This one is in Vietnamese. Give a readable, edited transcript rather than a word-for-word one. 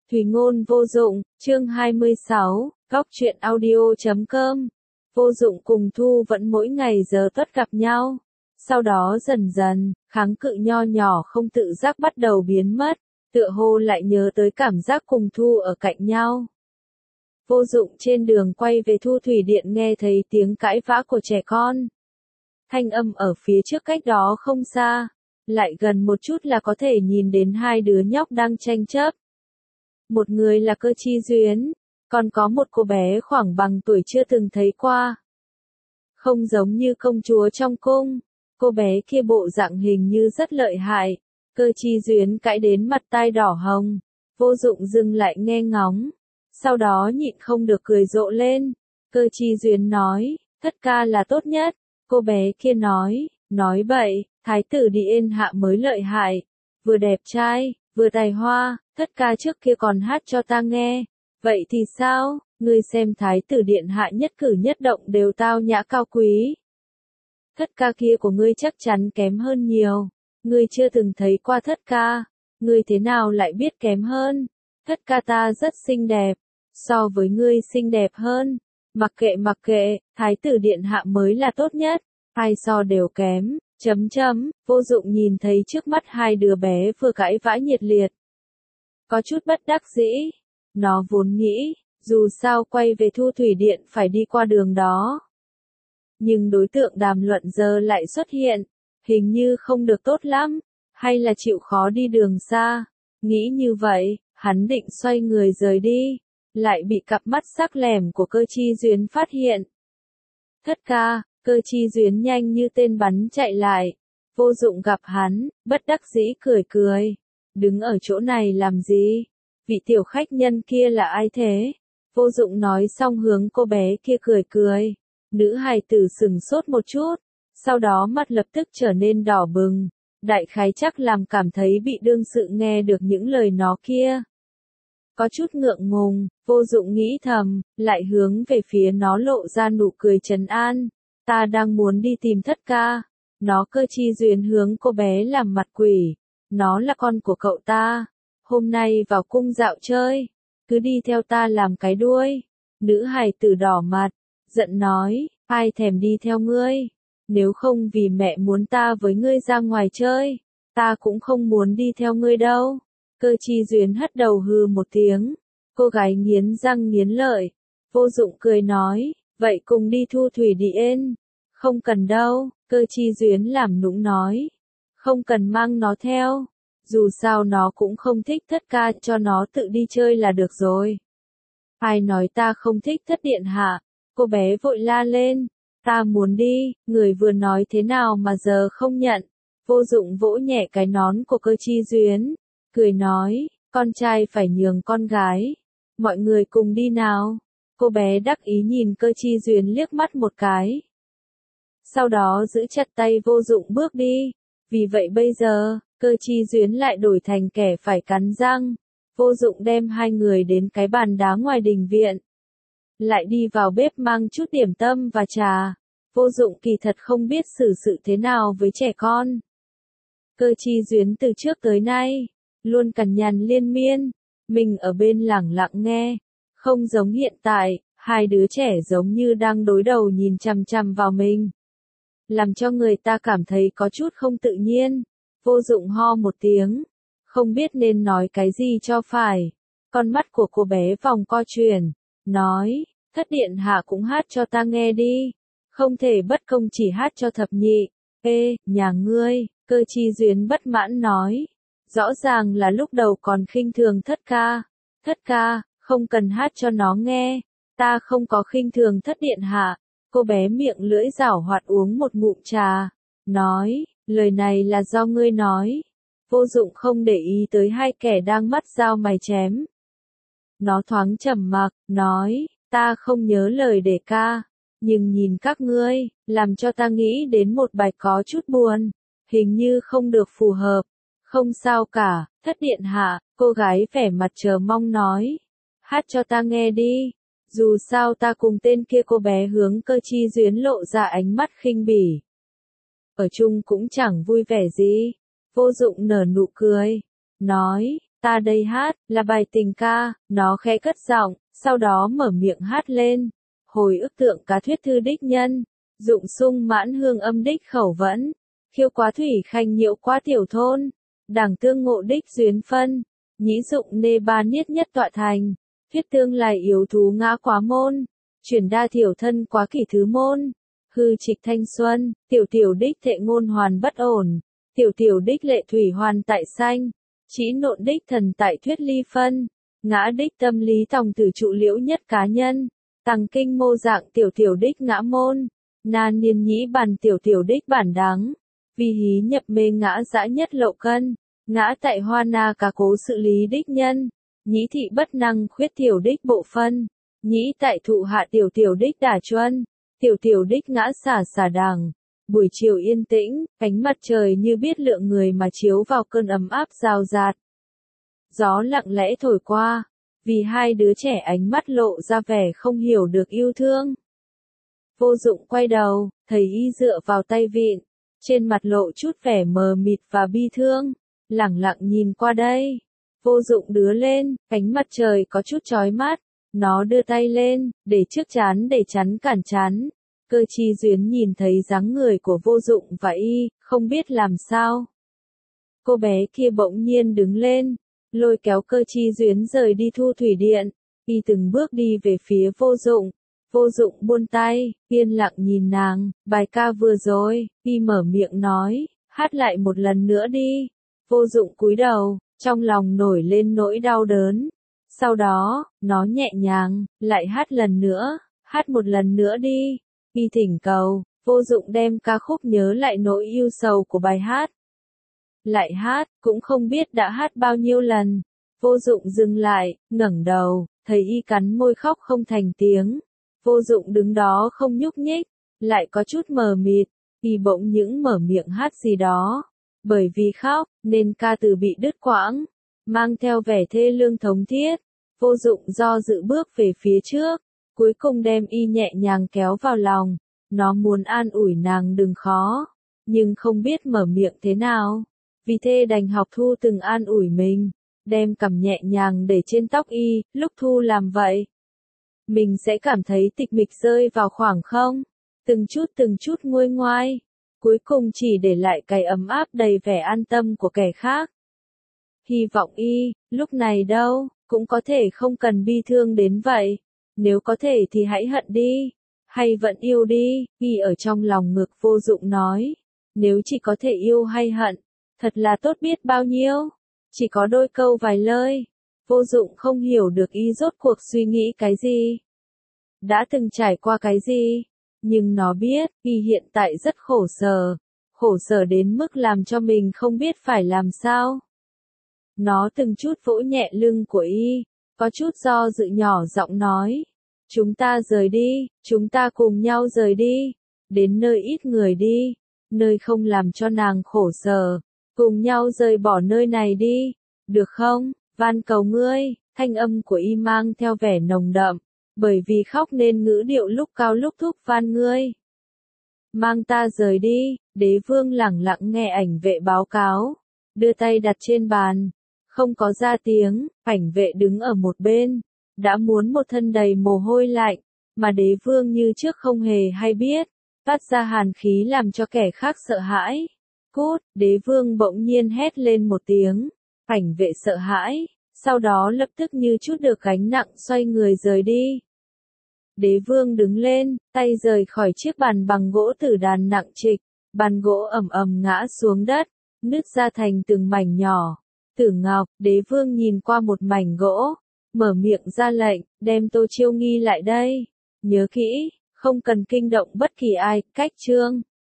Thủy ngôn vô dụng, chương 26, góc truyện audio.com. Vô dụng cùng Thu vẫn mỗi ngày giờ tuất gặp nhau. Sau đó dần dần, kháng cự nho nhỏ không tự giác bắt đầu biến mất, tựa hồ lại nhớ tới cảm giác cùng Thu ở cạnh nhau. Vô dụng trên đường quay về Thu thủy điện nghe thấy tiếng cãi vã của trẻ con. Thanh âm ở phía trước cách đó không xa, lại gần một chút là có thể nhìn đến hai đứa nhóc đang tranh chấp. Một người là Cơ Chi Duyến, còn có một cô bé khoảng bằng tuổi chưa từng thấy qua. Không giống như công chúa trong cung, cô bé kia bộ dạng hình như rất lợi hại. Cơ Chi Duyến cãi đến mặt tai đỏ hồng, Vô Dụng dừng lại nghe ngóng, sau đó nhịn không được cười rộ lên. Cơ Chi Duyến nói, thất ca là tốt nhất. Cô bé kia nói bậy, thái tử Điện hạ mới lợi hại, vừa đẹp trai, vừa tài hoa, thất ca trước kia còn hát cho ta nghe. Vậy thì sao, ngươi xem thái tử điện hạ nhất cử nhất động đều tao nhã cao quý. Thất ca kia của ngươi chắc chắn kém hơn nhiều, ngươi chưa từng thấy qua thất ca, ngươi thế nào lại biết kém hơn, thất ca ta rất xinh đẹp, so với ngươi xinh đẹp hơn, mặc kệ, thái tử điện hạ mới là tốt nhất, ai so đều kém. Vô Dụng nhìn thấy trước mắt hai đứa bé vừa cãi vã nhiệt liệt. Có chút bất đắc dĩ, nó vốn nghĩ, dù sao quay về Thu thủy điện phải đi qua đường đó. Nhưng đối tượng đàm luận giờ lại xuất hiện, hình như không được tốt lắm, hay là chịu khó đi đường xa. Nghĩ như vậy, hắn định xoay người rời đi, lại bị cặp mắt sắc lẻm của Cơ Chi Duyến phát hiện. Thất ca. Cơ Chi Duyến nhanh như tên bắn chạy lại. Vô Dụng gặp hắn, bất đắc dĩ cười. Đứng ở chỗ này làm gì? Vị tiểu khách nhân kia là ai thế? Vô Dụng nói xong hướng cô bé kia cười. Nữ hài tử sững sốt một chút, sau đó mặt lập tức trở nên đỏ bừng. Đại khái chắc làm cảm thấy bị đương sự nghe được những lời nó kia. Có chút ngượng ngùng, Vô Dụng nghĩ thầm, lại hướng về phía nó lộ ra nụ cười trấn an. Ta đang muốn đi tìm thất ca. Nó Cơ Chi Duyến hướng cô bé làm mặt quỷ. Nó là con của cậu ta. Hôm nay vào cung dạo chơi. Cứ đi theo ta làm cái đuôi. Nữ hài tử đỏ mặt, giận nói, ai thèm đi theo ngươi. Nếu không vì mẹ muốn ta với ngươi ra ngoài chơi, ta cũng không muốn đi theo ngươi đâu. Cơ Chi Duyến hất đầu hừ một tiếng. Cô gái nghiến răng nghiến lợi. Vô Dụng cười nói, vậy cùng đi Thu thủy điện. Không cần đâu, Cơ Chi Duyến làm nũng nói. Không cần mang nó theo. Dù sao nó cũng không thích thất ca, cho nó tự đi chơi là được rồi. Ai nói ta không thích thất điện hạ? Cô bé vội la lên. Ta muốn đi, người vừa nói thế nào mà giờ không nhận. Vô Dụng vỗ nhẹ cái nón của Cơ Chi Duyến. Cười nói, con trai phải nhường con gái. Mọi người cùng đi nào. Cô bé đắc ý nhìn Cơ Chi Duyến liếc mắt một cái. Sau đó giữ chặt tay Vô Dụng bước đi. Vì vậy bây giờ, Cơ Chi Duyến lại đổi thành kẻ phải cắn răng. Vô Dụng đem hai người đến cái bàn đá ngoài đình viện. Lại đi vào bếp mang chút điểm tâm và trà. Vô Dụng kỳ thật không biết xử sự thế nào với trẻ con. Cơ Chi Duyến từ trước tới nay, luôn cằn nhằn liên miên. Mình ở bên lẳng lặng nghe. Không giống hiện tại, hai đứa trẻ giống như đang đối đầu nhìn chằm chằm vào mình. Làm cho người ta cảm thấy có chút không tự nhiên. Vô Dụng ho một tiếng, không biết nên nói cái gì cho phải. Con mắt của cô bé vòng co chuyển, nói, thất điện hạ cũng hát cho ta nghe đi. Không thể bất công chỉ hát cho thập nhị. Ê, nhà ngươi, Cơ Chi Duyến bất mãn nói. Rõ ràng là lúc đầu còn khinh thường thất ca. Thất ca, không cần hát cho nó nghe. Ta không có khinh thường thất điện hạ. Cô bé miệng lưỡi giảo hoạt uống một ngụm trà. Nói, lời này là do ngươi nói. Vô Dụng không để ý tới hai kẻ đang mắt dao mày chém. Nó thoáng trầm mặc, nói, ta không nhớ lời để ca. Nhưng nhìn các ngươi, làm cho ta nghĩ đến một bài có chút buồn. Hình như không được phù hợp. Không sao cả, thất điện hạ, cô gái vẻ mặt chờ mong nói. Hát cho ta nghe đi. Dù sao ta cùng tên kia. Cô bé hướng Cơ Chi Duyến lộ ra ánh mắt khinh bỉ. Ở chung cũng chẳng vui vẻ gì. Vô Dụng nở nụ cười. Nói, Ta đây hát, là bài tình ca, nó khẽ cất giọng, sau đó mở miệng hát lên. Hồi ức tượng cá thuyết thư đích nhân, dụng sung mãn hương âm đích khẩu vẫn, khiêu quá thủy khanh nhiễu quá tiểu thôn, đảng tương ngộ đích duyên phân, nhĩ dụng nê ba niết nhất tọa thành, thuyết tương lại yếu thú ngã quá môn, chuyển đa thiểu thân quá kỷ thứ môn, hư trịch thanh xuân, tiểu tiểu đích thệ ngôn hoàn bất ổn, tiểu tiểu đích lệ thủy hoàn tại xanh, chỉ nộn đích thần tại thuyết ly phân, ngã đích tâm lý tòng tử trụ liễu nhất cá nhân, tăng kinh mô dạng tiểu tiểu đích ngã môn, na niên nhĩ bản tiểu tiểu đích bản đáng, vì hí nhập mê ngã dã nhất lậu cân, ngã tại hoa na cá cố sự lý đích nhân, nhĩ thị bất năng khuyết tiểu đích bộ phân, nhĩ tại thụ hạ tiểu tiểu đích đả chuân, tiểu tiểu đích ngã xả xả đàng. Buổi chiều yên tĩnh, ánh mặt trời như biết lượng người mà chiếu vào cơn ấm áp rào rạt. Gió lặng lẽ thổi qua, vì hai đứa trẻ ánh mắt lộ ra vẻ không hiểu được yêu thương. Vô Dụng quay đầu, thấy y dựa vào tay vịn, trên mặt lộ chút vẻ mờ mịt và bi thương, lẳng lặng nhìn qua đây. Vô Dụng đưa lên, ánh mặt trời có chút chói mắt, nó đưa tay lên, để trước trán để chắn cản chán. Cơ Chi Duyến nhìn thấy dáng người của Vô Dụng và y, không biết làm sao. Cô bé kia bỗng nhiên đứng lên, lôi kéo Cơ Chi Duyến rời đi thu thủy điện, y từng bước đi về phía Vô Dụng. Vô Dụng buông tay, yên lặng nhìn nàng, bài ca vừa rồi, y mở miệng nói, hát lại một lần nữa đi. Vô Dụng cúi đầu, trong lòng nổi lên nỗi đau đớn. Sau đó, nó nhẹ nhàng, lại hát lần nữa, hát một lần nữa đi. Y thỉnh cầu, Vô Dụng đem ca khúc nhớ lại nỗi yêu sầu của bài hát. Lại hát, cũng không biết đã hát bao nhiêu lần. Vô Dụng dừng lại, ngẩng đầu, thấy y cắn môi khóc không thành tiếng. Vô Dụng đứng đó không nhúc nhích, lại có chút mờ mịt, y bỗng những mở miệng hát gì đó. Bởi vì khóc, nên ca từ bị đứt quãng, mang theo vẻ thê lương thống thiết. Vô Dụng do dự bước về phía trước, cuối cùng đem y nhẹ nhàng kéo vào lòng. Nó muốn an ủi nàng đừng khó, nhưng không biết mở miệng thế nào. Vì thế đành học Thu từng an ủi mình, đem cằm nhẹ nhàng để trên tóc y, lúc Thu làm vậy. Mình sẽ cảm thấy tịch mịch rơi vào khoảng không, từng chút nguôi ngoai, cuối cùng chỉ để lại cái ấm áp đầy vẻ an tâm của kẻ khác. Hy vọng y, lúc này đâu, cũng có thể không cần bi thương đến vậy, nếu có thể thì hãy hận đi, hay vẫn yêu đi, y ở trong lòng ngực Vô Dụng nói, nếu chỉ có thể yêu hay hận, thật là tốt biết bao nhiêu, chỉ có đôi câu vài lời. Vô Dụng không hiểu được y rốt cuộc suy nghĩ cái gì, đã từng trải qua cái gì, nhưng nó biết, y hiện tại rất khổ sở đến mức làm cho mình không biết phải làm sao. Nó từng chút vỗ nhẹ lưng của y, có chút do dự nhỏ giọng nói, chúng ta rời đi, chúng ta cùng nhau rời đi, đến nơi ít người đi, nơi không làm cho nàng khổ sở, cùng nhau rời bỏ nơi này đi, được không, van cầu ngươi. Thanh âm của y mang theo vẻ nồng đậm, bởi vì khóc nên ngữ điệu lúc cao lúc thúc van ngươi. Mang ta rời đi. Đế vương lẳng lặng nghe ảnh vệ báo cáo, đưa tay đặt trên bàn, không có ra tiếng. Ảnh vệ đứng ở một bên, đã muốn một thân đầy mồ hôi lạnh, mà đế vương như trước không hề hay biết, phát ra hàn khí làm cho kẻ khác sợ hãi. Cút, đế vương bỗng nhiên hét lên một tiếng, ảnh vệ sợ hãi, sau đó lập tức như chút được gánh nặng xoay người rời đi. Đế vương đứng lên, tay rời khỏi chiếc bàn bằng gỗ tử đàn nặng trịch, bàn gỗ ầm ầm ngã xuống đất, nứt ra thành từng mảnh nhỏ. Tử Ngọc, đế vương nhìn qua một mảnh gỗ, mở miệng ra lệnh, đem Tô Chiêu Nghi lại đây. Nhớ kỹ, không cần kinh động bất kỳ ai, cách chương.